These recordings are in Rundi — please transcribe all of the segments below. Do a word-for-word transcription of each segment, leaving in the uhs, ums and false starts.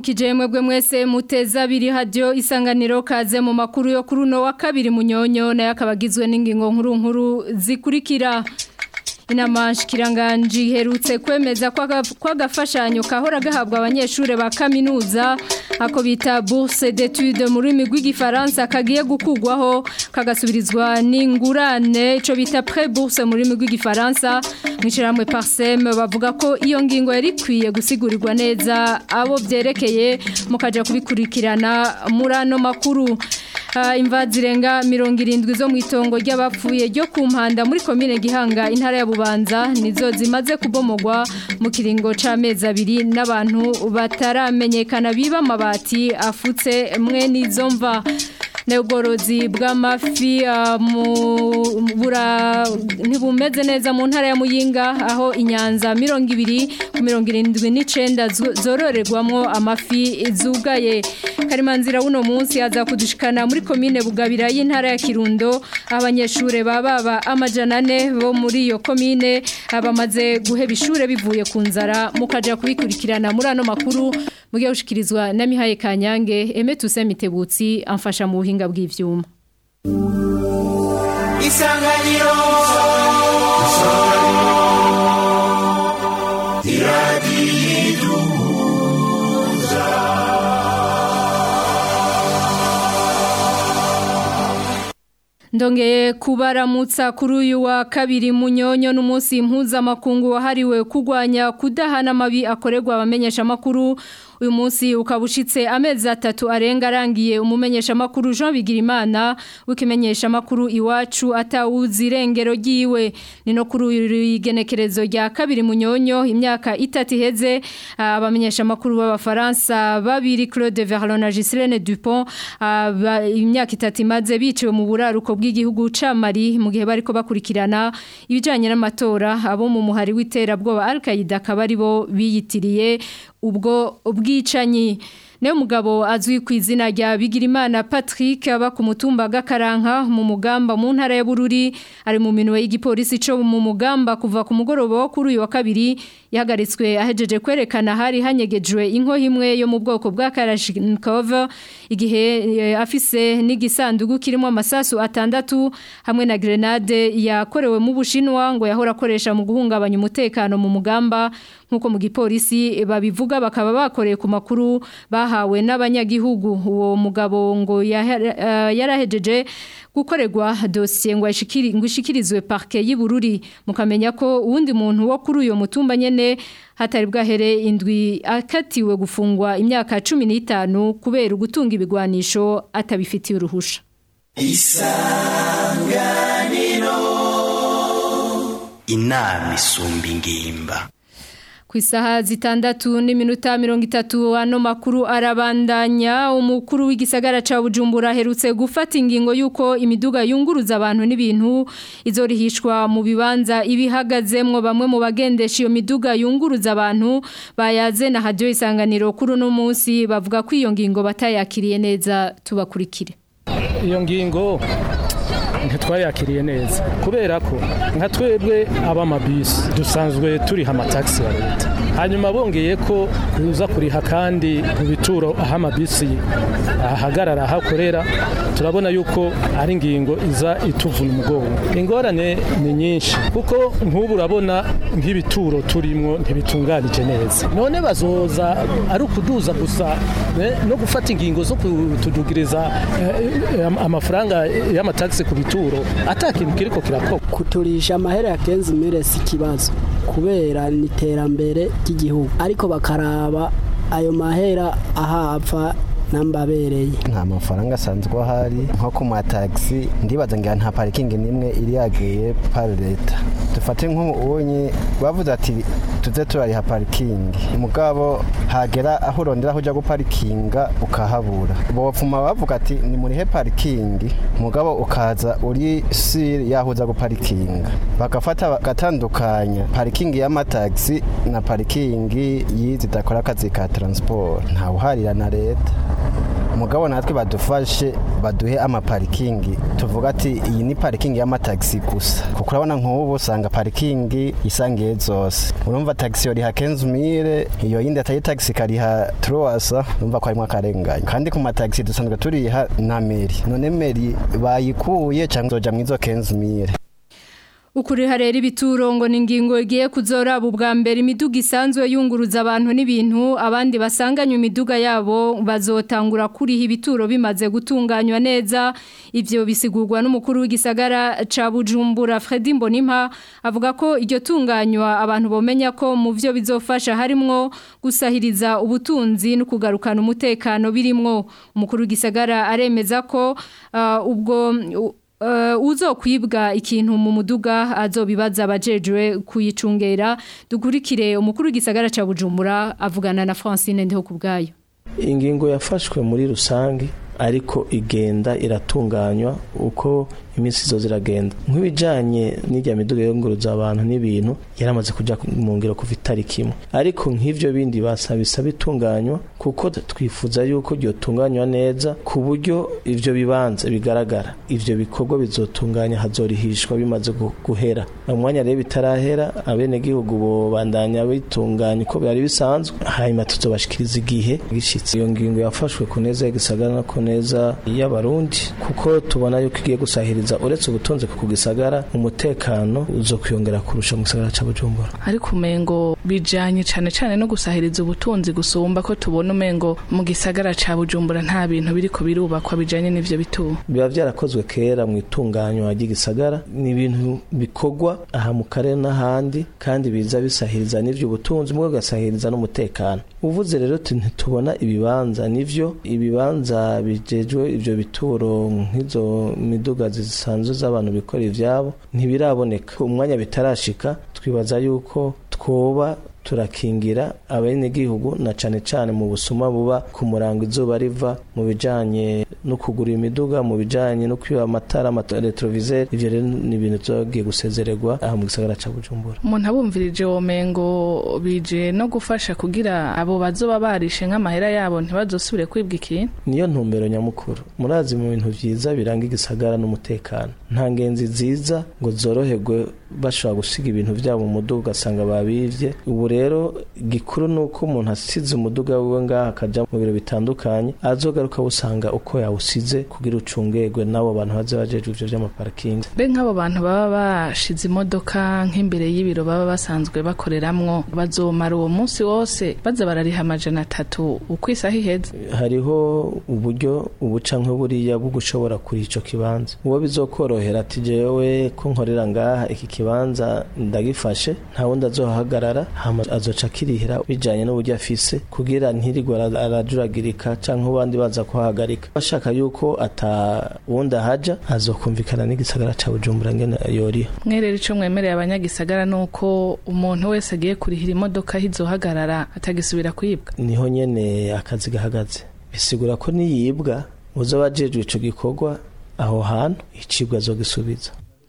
ndabaramukije mwebwe mwese muteza biri radio isanganiro kaze mu makuru yo kuri no wa kabiri munyonyo na yakabagizwe n'ingingo nkuru nkuru zikurikira. Inama shikiranganje herutse kwemeza kwa gafashanyo kahora gahabwa abanyeshure ba kaminuza ako bita bourse d'études mu rurimi rw'igifaransa kagiye gukugwaho kagasubirizwa n'ingurane ico bita pré bourse mu rurimi rw'igifaransa mwishiramwe Parsem bavuga ko iyo ngingo yari kwiye gusigurigwa neza abo byerekeye mukaja kubikurikirana murano makuru. Uh, imva zirenga mirongo irindwi zo mu itongo ry'abapfuye ryo ku mpanda muri komine Gihanga intara ya Bubanza nizo zimaze kubomogwa mu kiringo c'amezi abiri n'abantu bataramenyekana biba amabati afutse mwe nizo mva. Neugorozi bw'amafi uh, mu bura ntibumeze neza mu ntara ya Muyinga aho inyanza mirongo ibiri ku mirongo irindwi n'icenda zororerwamwo amafi zugaye. Karimanzira uno munsi aza kudushikana muri komine Bugabira y'intara ya Kirundo abanyeshure bababa amajana ane bo muri iyo komine abamaze guheba ishure bivuye ku nzara mukaja kubikurikirana muri ano makuru mugiye gushikirizwa na Mihaye Kanyange Emetuse Mitebutsi amfasha mu buhinga bw'ivyuma. Isanganiro Iradiyiduza Ndongeye kubaramutsa kuri uyu wa kabiri munyonyo n'umunsi mpuzamakungu wahariwe kugwanya kudahana amabi akorerwa abamenyesha makuru. Uyu munsi ukabushitse amezi atatu arenga arangiye umumenyesha makuru Jean Bigirimana ukimenyesha makuru iwacu atawuzi irengero ryiwe. Nino kuri igenekerezo rya kabiri munyonyo imyaka itatu iheze abamenyesha makuru b'abafaransa babiri Claude Verlon na Ghislaine Dupont imyaka itatu imaze biciwe mu buraruko bw'igihugu ca Mali mu gihe bariko bakurikirana ibijanye n'amatora abo mu muhari w'iterabwoba Al-Qaeda kabari bo biyitiriye ubwo ubwicanyi. Neyo mugabo azwi ku izina rya Bigirimana Patrick aba ku mutumba Gakaranka mu mugamba mu ntara ya Bururi ari mu minwe y'igipolisi cyo mu mugamba kuva ku mugoroba kuri uyu wa kabiri yahagaritswe ahejeje kwerekana hari hanyegejwe inko imwe yo mu bwoko bwa Kalashnikov igihe e, afise n'igisandugu kirimo amasasu atandatu hamwe na grenade yakorewe mu Bushinwa ngo yahora akoresha mu guhungabanya umutekano mu mugamba nkuko mu gipolisi babivuga bakaba bakoreye ku makuru bahawe n'abanyagihugu. Uwo mugabo ngo yarahejeje gukorerwa dossier ngo ashikiri ngo ishikirizwe parquet y'Ibururi mukamenya ko uwundi muntu wo kuri uyo mutumba nyene hatari bwahere indwi akatiwe gufungwa imyaka cumi n'itanu kubera gutunga ibigwanisho atabifitiye uruhusha. Isanganiro inama isumba ingimba. Kwisaha zitandatu n'iminota mirongo itatu ano makuru arabandanya. Umukuru w'igisagara ca Bujumbura herutse gufata ingingo yuko imiduga yunguruza abantu n'ibintu izorihishwa mu bibanza ibihagazemwo. Bamwe mu bagendesha iyo miduga yunguruza abantu bayaze na radio Isanganiro kuri no munsi bavuga ko iyo ngingo batayakiriye neza. Tubakurikire. Iyo ngingo ntitwayakiriye neza kubera ko nka twebwe abamabisi dusanzwe turi hama taxi ya leta hanyuma bongeye ko kuza kuriha kandi mu bituro aho amabisi ahagarara hakorera turabona yuko ari ingingo iza ituvuna umugongo. Ingorane ni nyinshi kuko nk'ubu urabona nk'ibituro turimo ntibitunganije neza none bazoza ari ukuduza gusa no gufata ingingo zo kutudugiriza amafaranga y'amataxi ku bituro atakintu kiriko kirako kuturisha amahera ya kenzi meresi kibazo kubera ni terambere ry'igihugu ariko bakaraba ayo mahera ahapfa nambabereye nta mafaranga asanzwe ahari nko ku mataxi ndibaza ngira nta parking nimwe iri yagiye par leta dufate nk'ubonye bavuze ati tuze turari ha parking mugabo hagera aho urondera aho ujya guparikinga ukahabura bopfuma bavuga ati ni muri he parking mugabo ukaza uri sir yahuza guparikinga bagafata gatandukanya parking ya mataxi na parking yizi dakora akazi ka transport nta uharira na leta mugabo natwe badufashe baduhe ama parking tuvuga ati iyi ni parking y'amataxi gusa kuko urabona nk'ubu usanga parking isangiye zose urumva taxi yori ha quinze mille iyo yindi atayi taxi kariha trois urumva ko harimo akarenganya kandi ku mataxi dusanzwe turiha na meri none meri bayikuye cyangwa zoja mwizo quinze mille. Ukuri harera ibituro ngo ningingo igiye kuzoraba ubwa mbere imiduga isanzwe yunguruza abantu n'ibintu abandi basanganywe imiduga yabo bazotangura kuriha ibituro bimaze gutunganywa neza ivyo bisigurwa n'umukuru w'igisagara ca Bujumbura Fredy Mbonimpa avuga ko iryo tunganywa abantu bomenya ko mu vyo bizofasha harimwo gusahiriza ubutunzi no kugarukana umutekano birimwo umukuru w'igisagara aremeza ko uh, ubwo Uh, uzo kwibwa ikintu mu muduga azobibaza abajejwe kuyicungera dukurikire umukuru w'igisagara ca Bujumbura avugana na Francine Ndiho kubgayo. Ingingo yafashwe muri rusangi ariko igenda iratunganywa uko iminsi zo ziragenda nk'ibijanye n'ijya miduga yonguruza abantu n'ibintu yaramaze kuja mu ngiro kuva itariki imwe ariko nk'ivyo bindi basabisa bitunganywa kuko twifuza yuko ryo tunganywa neza ku buryo ivyo bibanza bigaragara ivyo bikorwa bizotunganya hazorihishwa bimaze guhera umwanya rero bitarahera abene gihugu bo bandanya bitunganya uko byari bisanzwe hanyuma tuzobashikiriza igihe gishitse iyo ngingo yafashwe ku neza y'igisagara no ku neza y'abarundi kuko tubona yuko igiye gusahiriza uretse ubutunzi ku gisagara umutekano uzo kwiyongera kurusha mu gisagara ca Bujumbura ariko umengo bijanye cane cane no gusahiriza ubutunzi gusumba ko tubona umengo mu gisagara ca Bujumbura nta bintu biriko birubakwa bijanye n'ivyo bituro biba byarakozwe kera mu itunganywa ry'igisagara ni ibintu bikogwa aha mu karere n'ahandi kandi biza bisahiriza n'ivyo ubutunzi mwe gasahiriza n'umutekano uvuze rero tubona ibibanza nivyo ibibanza bijejwe ivyo bituro nk'izo miduga zisanzwe z'abantu bikora ivyabo ntibiraboneka umwanya bitarashika twibaza yuko twoba turakingira abene gihugu na cane cane mu busuma buba ku murango izuba riva mu bijanye no kugura imiduga mu bijanye no kwiba amatara amaretroviseur ivyo rero ni ibintu byogiye gusezererwa aha mu gisagara ca Bujumbura umuntu abumvirije womengo bije no gufasha kugira abo bazoba barishe nk'amahera yabo ntibazosubire kwibwa ikintu niyo ntumbero nyamukuru murazi mu bintu vyiza biranga igisagara n'umutekano nta ngenzi ziza ngo zoroherwe bashobora gusiga ibintu vyabo mu muduga ugasanga babivye ubu rero gikuru nuko umuntu asize umuduga wiwe ngaha akaja mu biro bitandukanye azogaruka busanga uko yawusize kugira ucungegwe nabo bantu baze bajeje ivyo vy'amaparking be nk'abo bantu baba bashize imodoka nk'imbere y'ibiro baba basanzwe bakoreramwo bazomara uwo munsi wose baza barariha amajana atatu uko isaha iheze hariho uburyo ubuca nk'uburiya bwo gushobora kuri ico kibanza uwo bizokorohera ati jewe ko nkorera ngaha iki kibanza ndagifashe nta wundi azohagarara azoca kirihira bijanye n'uburyo afise kugira ntirigwa arajuragirika canke abandi baza kuhagarika bashaka yuko ata wundi haja azokumvikana n'igisagara ca Bujumbura ngene yoriha mwerere ico mwemereye abanyagisagara nuko umuntu wese agiye kurihira imodoka hizohagarara atagisubira kwibwa niho nyene akazi gahagaze bisigura ko niyibwa uzoba ajejwe ico gikorwa aho hantu icibwa azogisubiza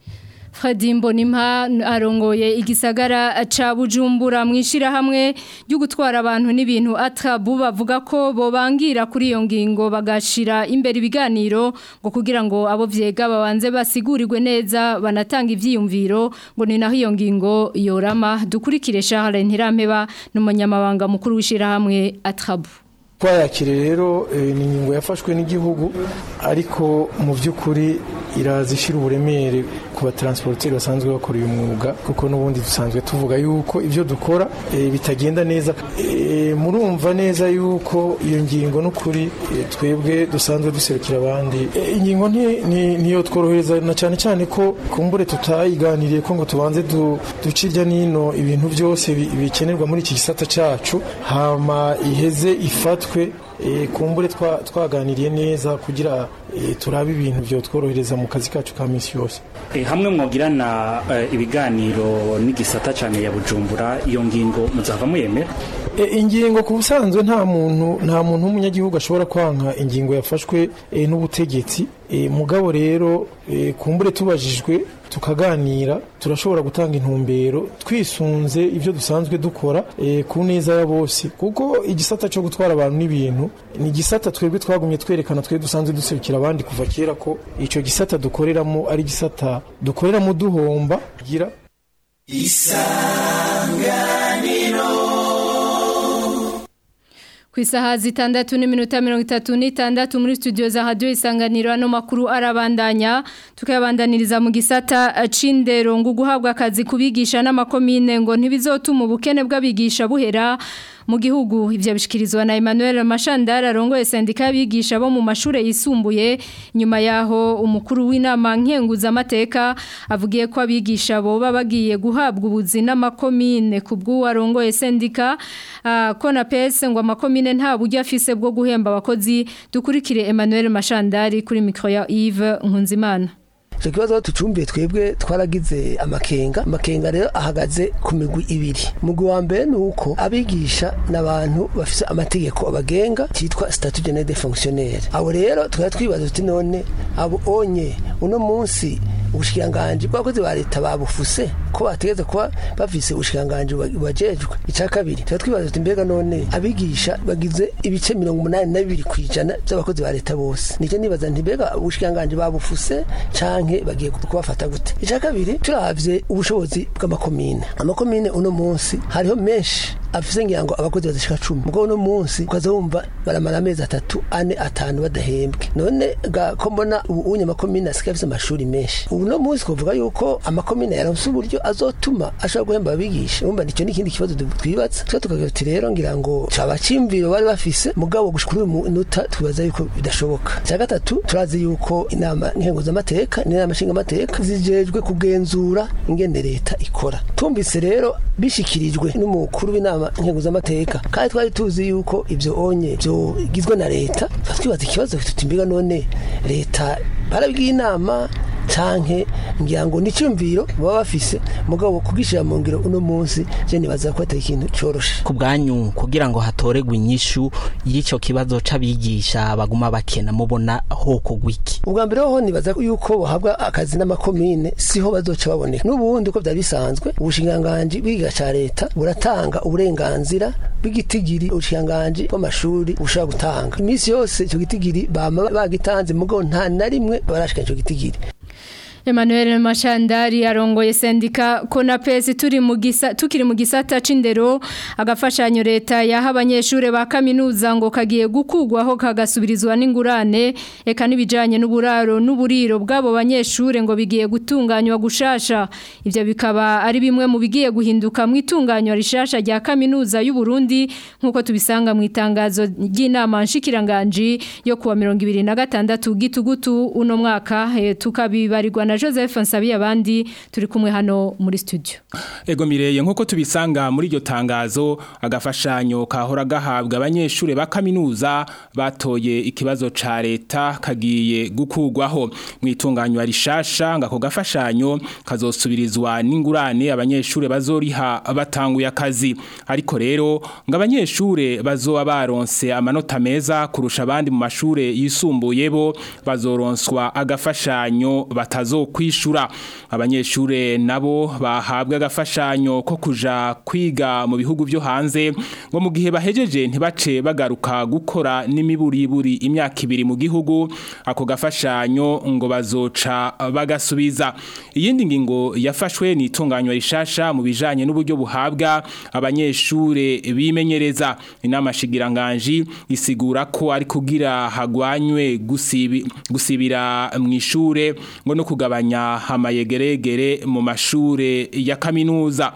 Fredy Mbonimpa arongoye igisagara ca Bujumbura mwishira hamwe ryo gutwara abantu n'ibintu Atrabu bavuga ko bobangira kuri iyo ngingo bagashira imbere ibiganiro ngo kugira ngo abo vyega babanze basigurirwe neza banatanga ivyiyumviro ngo ni naho iyo ngingo yorama dukurikire Charles Ntirampeba n'umunyamabanga mukuru wishira hamwe Atrabu twayakire rero ni ingingo yafashwe n'igihugu ariko mu by'ukuri irazishira uburemere ku batransporteri basanzwe bakora uyu mwuga kuko n'ubundi dusanzwe tuvuga yuko ibyo dukora e, bitagenda neza e, murumva neza yuko iyo ngingo n'ukuri e, twebwe dusanzwe duserukira abandi e, ingingo niyo tworohereza na cyane cyane ko kumbure tutayiganiriye ko ngo tubanze du, ducirya nino ibintu byose bikenerwa muri iki gisata cacu hama iheze ifatwe E, kumbure twaganiriye twa neza kugira e, turabe ibintu byo tworohereza mu kazi kacu ka misi yose e, hamwe mwogirana e, ibiganiro n'igisata cyane ya Bujumbura iyo ngingo muzava muyemera e, ingingo ku busanzwe nta muntu nta muntu w'umunyagihugu ashobora kwanka ingingo yafashwe e, n'ubutegetsi e, mugabo rero e, kumbure tubajijwe tukaganira turashobora gutanga intumbero twisunze ivyo dusanzwe dukora e, ku neza ya bose kuko igisata cyo gutwara abantu n'ibintu ni igisata twebwe twagumye twerekana twe dusanzwe duserukira abandi kuva kera ko ico gisata dukoreramo ari gisata dukoreramo duhomba gira Isanganiro Kwisaha zitandatu n'iminota mirongo itatu n'itandatu muri studio za Radio Isanganiro ano makuru arabandanya tukayabandaniriza mu gisata c'indero ngo guhabwa akazi kubigisha n'amakomine ngo ntibizotuma ubukene bw'abigisha buhera mu gihugu ivyo bishikirizwa na Emmanuel Mashandara arongoye sendika y'abigisha bo mu mashure yisumbuye nyuma yaho umukuru w'inama nkenguza amateka avugiye ko abigisha bo babagiye guhabwa ubuzi n'amakomine kubwo arongoye sendika uh, kona pese ngo amakomine nta buryo afise bwo guhemba abakozi dukurikire Emmanuel Mashandari kuri micro ya Yves Nkunzimana. Icyo kibazo tucumbiye twebwe twaragize amakenga amakenga rero ahagaze ku migwi ibiri mugwi wa mbere ni uko abigisha n'abantu bafise amategeko abagenga cyitwa statut général des fonctionnaires abo rero twari twibaza tuti none abo onye uno munsi ubushikiranganje bwakoze ba leta babufuse ko bategeze kuba bafise ubushikiranganje bajejwe icya kabiri twari twibaza tuti mbega none abigisha bagize ibice mirongo umunani na bibiri kwijana by'abakozi ba leta bose nicyo nibaza nti mbega ubushikiranganje babufuse canke bagiye kubafata gute icya kabiri turavye ubushobozi bw'amakomine amakomine uno munsi hariho menshi afise ngira ngo abakozi bazishika cumi mugo uno munsi ukazumva baramara amezi atatu ane atanu badahembwe none ga kombona unye amakomine asikafise amashuri menshi uno munsi kuvuga yuko amakomine yaronse uburyo azotuma ashobora guhemba abigisha umva nicyo n'ikindi kibazo twibatse twa tukagira tuti rero ngira ngo cabacimviro bari bafise mugabo gushikura mu nota tubaza yuko bidashoboka cya gatatu turazi yuko inama nkenguza amateka n'inama nshinga amateka zijejwe kugenzura ingene leta ikora tumbise rero bishikirijwe n'umukuru w'inama nkenguza amateka kandi twari tuzi yuko ivyo onye byo gizwe na leta twibaza ikibazo tutimbiga none leta barabigiye inama canke ngira ngo nicumviro baba bafise mugabo kugishira mu ngiro uno munsi je nibaza ko atari ikintu coroshe ku bwanyu kugira ngo hatoregwe inyishu y'ico kibazo c'abigisha baguma bakena mubona hoko gwiki ubwa mbere ho nibaza yuko bahabwa akazi n'amakomine siho bazoca baboneka n'ubundi uko byari bisanzwe ubushinganganje bwiga ca leta buratanga uburenganzira bw'igitigiri ubushinganganje bw'amashuri bushaka gutanga imisi yose ico gitigiri bama bagitanze mugabo nta na rimwe barashika ico gitigiri Emmanuel Mashandari arongoye sendika kona pesi turi mu gisa tukiri mu gisata c'indero agafashanyo leta yaha abanyeshure ba kaminuza ngo kagiye gukugwaho kagasubirizwa n'ingurane eka nibijanye n'uburaro n'uburiro bwabo banyeshure ngo bigiye gutunganywa gushasha ivyo bikaba ari bimwe mu bigiye guhinduka mu itunganywa rishasha rya kaminuza y'u Burundi nkuko tubisanga mu itangazo ry'inama nshikiranganje yo kuwa mirongo ibiri na gatandatu gitugutu uno mwaka tukabibarirwa na Joseph Nsabiye abandi turi kumwe hano muri studio. Ego mireye nkuko tubisanga muri iryo tangazo agafashanyo kahora gahabwa abanyeshure ba kaminuza batoye ikibazo ca leta kagiye gukugwaho mu itunganywa rishasha ngako gafashanyo kazosubirizwa n'ingurane abanyeshure bazoriha batanguye akazi ariko rero ngo abanyeshure bazoba baronse amanota meza kurusha abandi mu mashure yisumbuye bo bazoronswa agafashanyo batazo kwishura abanyeshure nabo bahabwa agafashanyo ko kuja kwiga mu bihugu byo hanze ngo mu gihe bahejeje ntibace bagaruka gukora n'imiburiburi imyaka ibiri mu gihugu ako gafashanyo ngo bazoca bagasubiza iyindi ngingo yafashwe ni itunganywa rishasha mu bijanye n'uburyo buhabwa abanyeshure bimenyereza inama shigiranganje isigura ko ari kugira hagwanywe gusibi gusibira mu ishure ngo no kugabanya amayegeregere mu mashure ya kaminuza.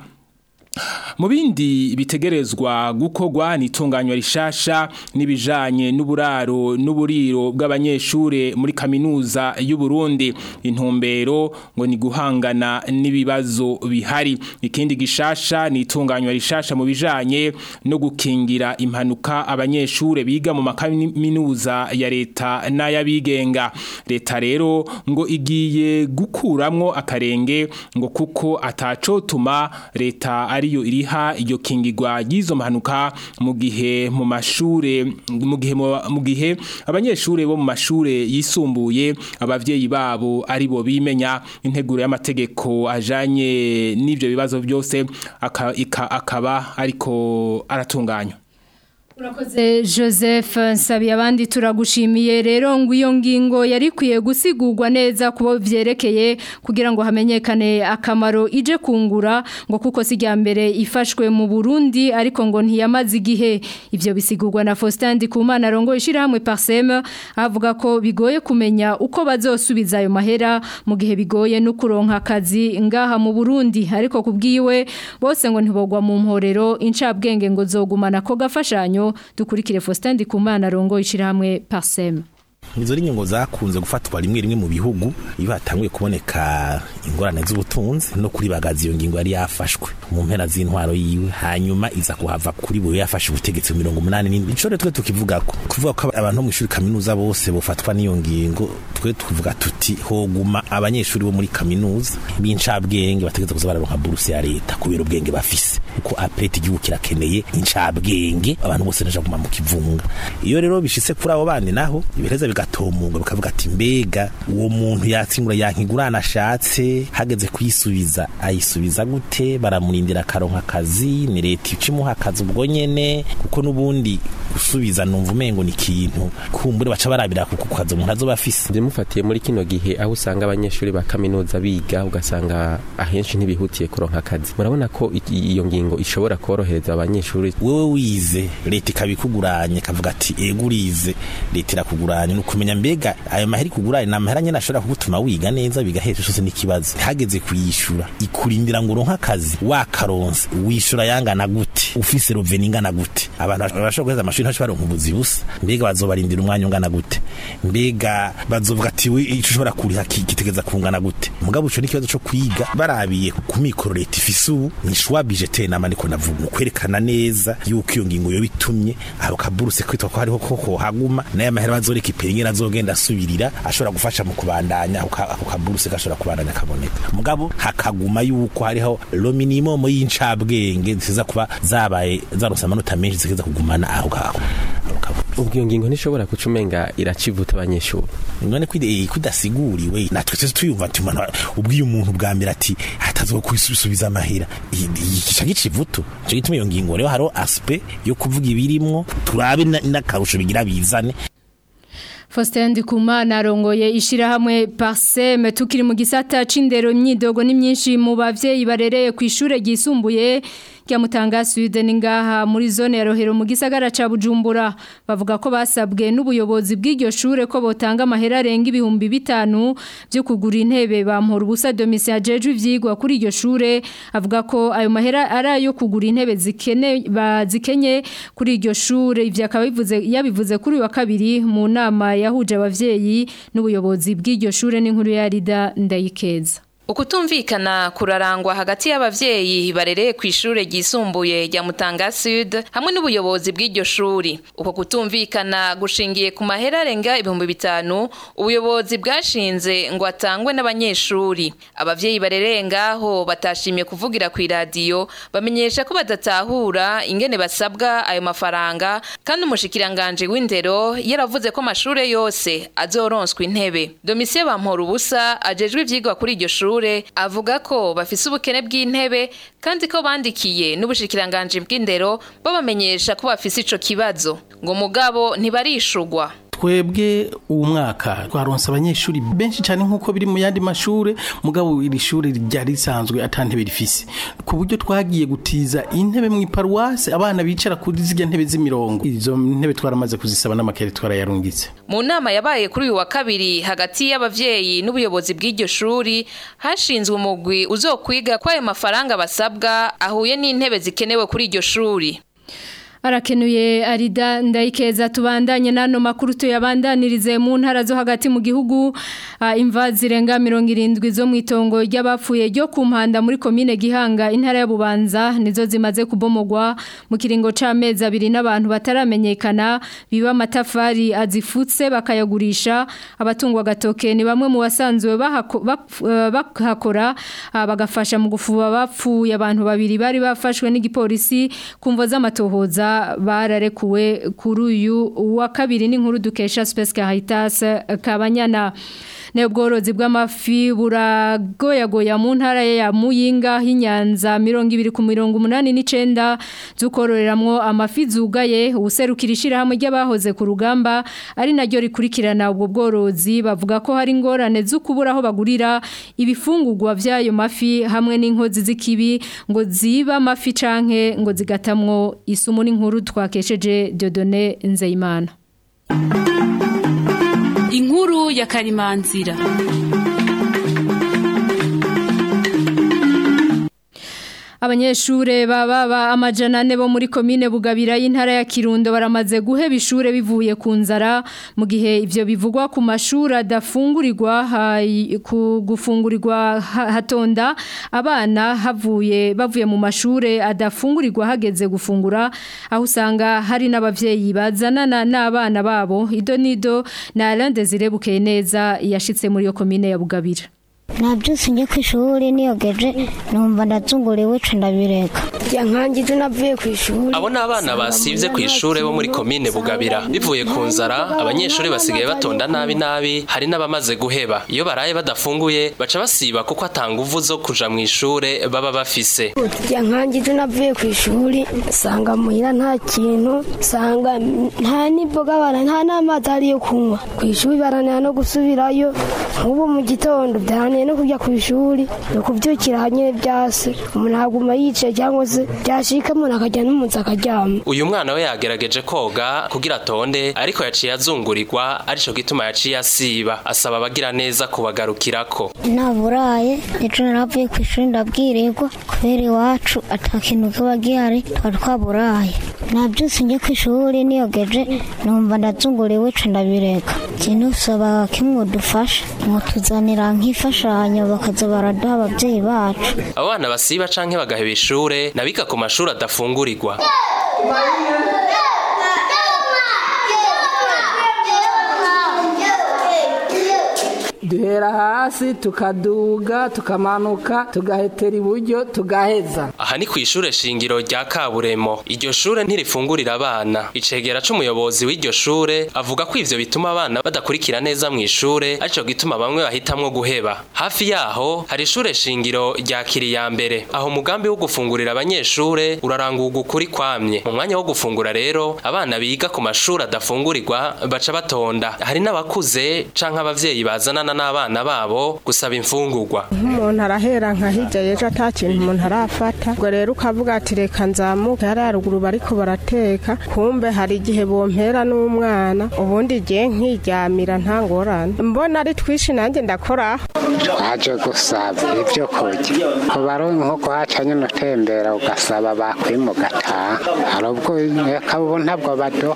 Mu bindi bitegerezwa gukogwa nitunganywa rishasha nibijanye n'uburaro n'uburiro bw'abanyeshure muri kaminuza y'u Burundi intumbero ngo ni guhangana n'ibibazo bihari ikindi gishasha nitunganywa rishasha mu bijanye no gukingira impanuka abanyeshure biga mu makaminuza ya leta n'ayabigenga leta rero ngo igiye gukuramwo akarenge ngo kuko atacotuma leta ari ariyo iriha iryo kingirwa ry'izo mpanuka mu gihe mu mashure mu gihe mu gihe abanyeshure bo mu mashure yisumbuye abavyeyi babo ari bo bimenya integuro y'amategeko ajanye n'ivyo bibazo byose akaba ariko aratunganywa. Urakoze Joseph Nsabi abandi turagushimiye rero ngo iyo ngingo yari kwiye gusigurwa neza kubo vyerekeye kugira ngo hamenyekane akamaro ije kungura ngo kuko sijya mbere ifashwe mu Burundi ariko ngo ntiyamaze igihe ivyo bisigurwa na Faustin Ndikumana rongo ishira hamwe Parsem avuga ko bigoye kumenya uko bazosubiza ayo mahera mu gihe bigoye no kuronka akazi ngaha mu Burundi ariko kubwiwe bose ngo ntibogwa mu mporero incabwenge ngo zogumana ko gafashanyo dukurikire Faustin Ndikumana rongo ishirahamwe Parsem. Nizo rinyo ngo zakunze gufatwa rimwe rimwe mu bihugu iyo hatanguye kuboneka ingorane z'ubutunzi no kuri bagazi iyo ngingo yari yafashwe mu mpera z'intwaro yiwe hanyuma iza kuhava kuri bo yafashe ubutegetsi mu mirongo umunani n'indwi ico twe tukivuga ko kuvuga ko abantu mu ishuri kaminuza bose bofatwa n'iyo ngingo twe tuvuga tuti hoguma abanyeshuri bo muri kaminuza b'incabwenge bategeza kuza bararonka buruse ya leta kubera ubwenge bafise uko aprete igihugu kirakeneye incabwenge abantu bose naje guma mu kivunga iyo rero bishitse kuri abo bandi naho ibireza gatomunga bakavuga ati mbega uwo muntu yatsingura yankigurana ashatse hageze kwisubiza ayisubiza gute baramurindira karonka kazi ni leta icimuha kazi ubwo nyene kuko nubundi gusubiza numva umengo ni kintu kumbure baca barabira kuko kazi umuntu azoba afise je mufatiye muri kino gihe aho usanga abanyeshuri ba kaminuza biga ugasanga ahenshi ntibihutiye kuronka kazi murabona ko iyo ngingo ishobora korohereza abanyeshuri wewe wize leta ikabikuguranye kavuga ati egurize leta irakuguranye nukumenya mbega ayo maheri kuguranye na mahera nyene ashobora kugutuma wiga neza bigahesha cyose n'ikibazo hageze kuyishura ikurindira ngo uronka kazi wakaronse wishura yangana gute ufise roveni ingana gute abantu bashobora guheza amashuri ntacho baronka ubuzi busa mbega bazobarindira umwanya ungana gute mbega bazovuga ati we ico ushobora kuriha kitegeza kungana gute mugabo uco n'ikibazo cyo kwiga barabiye ku mikoro leta ifise ubu nishwa budget na maniko navuga kwerekana neza yuko iyo ngingo yo bitumye abo kaburuse kwitwa ko hariho koko haguma naye mahera bazoreka ipengera azogenda asubirira ashobora gufasha mu kubandanya ako kaburuse gashobora kubandanya kaboneka mugabo hakaguma yuko hariho lo minimum y'incabwenge ziza kuba zabaye zaronse amanota menshi zikeza kugumana aho kako ubwo ngingo ntishobora kucumenga iracivuta abanyeshuri none kudasiguriwe natwe tuyumva tumana ubwiye umuntu bwa mbere ati atazokwisubiza amahera igisha gicivuto cyo gituma iyo ngingo rero haro aspect yo kuvuga ibirimwo turabe n'akarusho bigira bizane. Faustin Ndikumana arongoye ishirahamwe Parsem tukiri mu gisata c'indero imyidogo ni myinshi mu bavyeyi barereye ku ishure ryisumbuye kya Mutanga Sud ningaha muri zone ya Rohero mu gisagara ca Bujumbura bavuga ko basabwe n'ubuyobozi bw'iryo shure ko botanga amahera arenga ibihumbi bitanu byo kugura intebe bampora ubusa domicile ajeje ivyigwa kuri iryo shure avuga ko ayo mahera arayo kugura intebe zikene bazikenye kuri iryo shure ivyo akaba bivuze yabivuze kuri wa kabiri mu nama yahuje abavyeyi n'ubuyobozi bw'iryo shure n'inkuru ya Rida Ndayikeza. Ukutumvikana kurarangwa hagati y'abavyeyi barereye ku ishure ryisumbuye rya Mutanga Sud hamwe n'ubuyobozi bw'iryo shuri. Uko kutumvikana gushingiye ku mahera arenga ibihumbi bitanu ubuyobozi bwashinze ngo atangwe n'abanyeshuri. Abavyeyi barereye ngaho batashimye kuvugira ku radio bamenyesha ko badatahura ingene basabwa ayo mafaranga kandi umushikiranganje w'indero yaravuze ko amashure yose azoronswa intebe. Domicie bampora ubusa ajejwe ivyigwa kuri iryo shuri avuga ko bafise ubukene bw'intebe kandi ko bandikiye n'ubushikiranganje bw'indero babamenyesha ko bafise ico kibazo ngo mugabo ntibarishugwa. Twebwe uwo mwaka twaronse abanyeshuri benshi cyane nkuko biri mu yandi mashure mugabo iri shure ryari risanzwe atantebe rifise ku buryo twagiye gutiza intebe mu iparuwase abana bicara kuri zirya ntebe z'imirongo izo ntebe twaramaze kuzisaba n'amakere twarayarungitse. Mu nama yabaye kuri uyu wa kabiri hagati y'abavyeyi n'ubuyobozi bw'iryo shuri hashinzwe umugwi uzokwiga ko ayo mafaranga basabwa ahuye n'intebe zikenewe kuri iryo shuri. Arakenuye Arida Ndayikeza tubandanye nano makuru tuyabandanirize mu ntara zo hagati mu gihugu uh, imva zirenga mirongo irindwi zo mwitongo ry'abapfuye ryo kumpanda muri commune Gihanga intara ya Bubanza nizo zimaze kubomogwa mu kiringo c'amezi abiri n'abantu bataramenyekana biba amatafari azifutse bakayagurisha abatungwa gatoke ni bamwe mu basanzwe bahakora uh, bagafasha mu gufuba bapfuye abantu babiri bari bafashwe n'igipolisi kumvo z'amatohoza bararekuwe kuri uyu wa kabiri n'inkuru dukesha Space Caritas Kabanyana n'ubworozi bw'amafi buragoyagoya mu ntara ya Muyinga hinyanza mirongo ibiri ku mirongo umunani n'icenda zukororeramwo amafi zugaye userukirishira hamwe ry'abahoze ku rugamba ari naryo rikurikirana ubwo bworozi bavuga ko hari ingorane zukubura aho bagurira ibifungurwa vyayo mafi hamwe n'inkozi zikibi ngo ziba amafi canke ngo zigatamwo isumu n'inkuru twakesheje Dieudonné Nzeyimana. Inkuru ya Karimanzira. Abanyeshure baba amajana ane bo muri commune Bugabira y'intara ya Kirundo baramaze guheba ishure bivuye ku nzara mu gihe ivyo bivugwa ku mashuri adafungurirwa ku gufungurirwa hatonda abana havuye bavuye mu mashure adafungurirwa hageze gufungura aho usanga hari n'abavyeyi bazanana n'abana babo ido nido na Alain Desire Bukeye neza yashitse muri yo commune ya Bugabira. Nabyuse njye ku ishuri niyogeje numva ndazunguriwe cyo ndabireka yankangije navuye ku ishuri abo nabana basivye ku ishure bo muri commune Bugabira bivuye ku nzara abanyeshuri basigaye batonda nabi nabi hari n'abamaze guheba iyo baraye badafunguye baca basiba kuko atanga uvu zo kuja mu ishure baba bafise yankangije navuye ku ishuri sanga muhira nta kintu sanga nta niboga bara nta n'amazi ari yo kunywa ku ishuri baranana no gusubirayo ubu mu gitondo byane no kujya ku ishuri no kuvyukira hanye byase umuntu aguma yicaye cyangwa se byashika umuntu akajya n'umunsi akaryama uyu mwana we yagerageje koga kugira atonde ariko yaciye azungurirwa arico gituma yaciye asiba asaba abagira neza kubagarukirako naburaye ejo naravuye ku ishuri ndabwirirwa kubera iwacu atakintu kiba gihari twari twaburaye nabyuse njye ku ishuri niyogeje numva ndazunguriwe cyo ndabireka kintu saba kimwe dufasha mutuzanira nk'ifashanyo bakaza baraduha abavyeyi bacu abana basiba canke bagaheba ishure nabiga ku mashuri adafungurirwa duhera hasi tukaduga tukamanuka tugahetera iburyo tugaheza aha ni ku ishure shingiro rya Kaburemo iryo shure ntirifungurira abana icegera c'umuyobozi w'iryo shure avuga ko ivyo bituma abana badakurikira neza mu ishure arico gituma bamwe bahitamwo guheba hafi yaho hari ishure shingiro rya Kiriyambere aho umugambi wo gufungurira abanyeshure urarangurwa ukuri kwamye mu mwanya wo gufungura rero abana biga ku mashuri adafungurirwa baca batonda hari n'abakuze canke abavyeyi bazana n'abana babo gusaba imfungurwa umuntu arahera nka hirya yeje atakintu umuntu arafata ubwo rero ukavuga ati reka nzamuke hararuguru bariko barateka kumbe hari igihe bompera n'umwana ubundi gihe nkiryamira nta ngorane mbona ari twishi nanjye ndakora aje gusaba ibyo kurya ko baronka nko kuhaca nyine utembera ugasaba bakwimugata arubwo yakabo ntabwo bado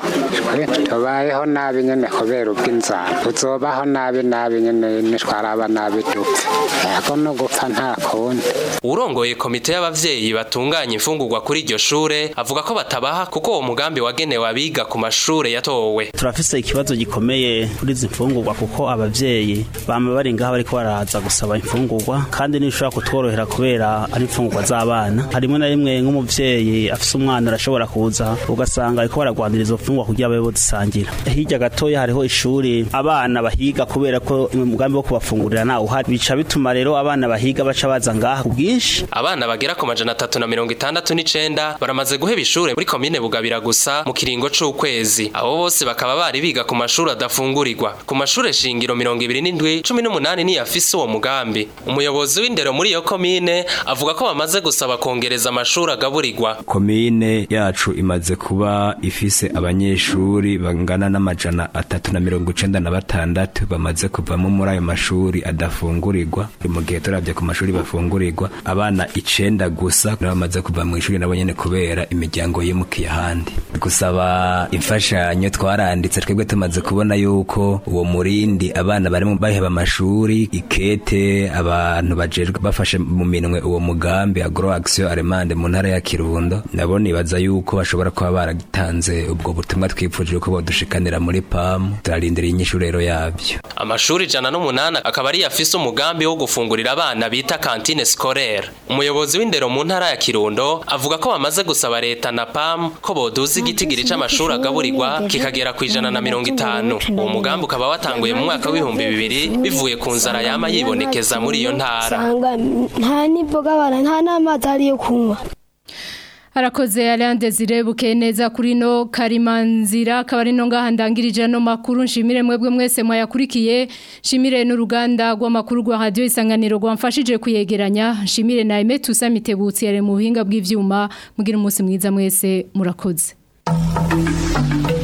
tubayeho nabi nyene kubera ubw'inzara uzobaho nabi nabi nyene nitwaraba nabi dupfa yako no gupfa nta kundi urongoye komite y'abavyeyi batunganya imfungurwa kuri iryo shure avuga ko batabaha kuko uwo mugambi wagenewe abiga ku mashure yatowe turafise ikibazo gikomeye kuri izi mfungurwa kuko abavyeyi bama bari ngaho bariko baraza gusaba imfungurwa kandi nishobora kutworohera kubera ari imfungurwa z'abana harimo na rimwe nk'umuvyeyi afise umwana arashobora kuza ugasanga ariko baragwaniriza imfungurwa kugira babe bozisangira hirya gatoya hariho ishuri abana bahiga kubera ko umugambi wo kubafungurira nawo uhari bica bituma rero abana bahiga baca baza ngaha kubwinshi abana bagera ku majana atatu na mirongo itandatu n'icenda baramaze guheba ishure muri komine Bugabira gusa mu kiringo c'ukwezi abo bose bakaba bari biga ku mashuri adafungurirwa ku mashure shingiro mirongo ibiri n'indwi cumi n'umunani ni yafise uwo mugambi umuyobozi w'indero muri iyo komine avuga ko bamaze gusaba kongereza amashuri agaburirwa komine yacu imaze kuba ifise abanyeshuri bangana n'amajana atatu na mirongo icenda na batandatu bamaze kuvamo muri ayo mashuri adafungurirwa mu gihe turavye ku mashuri bafungurirwa abana icenda gusa bamaze kuva mu ishuri nabo nyene kubera imiryango yimukiye ahandi gusaba imfashanyo twaranditse twebwe tumaze kubona yuko uwo murindi abana bari mu baheba amashuri ikete abantu bajejwe bafashe mu minwe uwo mugambi Agro Action Allemande mu ntara ya Kirundo nabo nibaza yuko bashobora kuba baragitanze ubwo butumwa twipfuje ko bodushikanira muri P A M turarindira inyishu rero yabyo. Amashuri jana n'umunani akaba ari yafise umugambi wo gufungurira abana bita cantine scolaire. Umuyobozi w'indero mu ntara ya Kirundo avuga ko bamaze gusaba leta na P A M ko boduza igitigiri c'amashuri agaburirwa kikagera ku ijana na mirongo itanu. Uwo mugambi ukaba watanguye mu mwaka w'ibihumbi bibiri bivuye ku nzara yama yibonekeza muri iyo ntara. Nta niboga bana nta n'amazi ari yo kunywa. Arakoze Alain Desire Bukeneza kuri no Karimanzira akabari no ngahandangirije no makuru nshimire mwebwe mwese mwayakurikiye nshimire n'uruganda rw'amakuru rwa radio Isanganiro rwamfashije kuyegeranya nshimire na Aime Tusamitebutsi yare mu buhinga bw'ivyuma mugira umunsi mwiza mwese murakoze.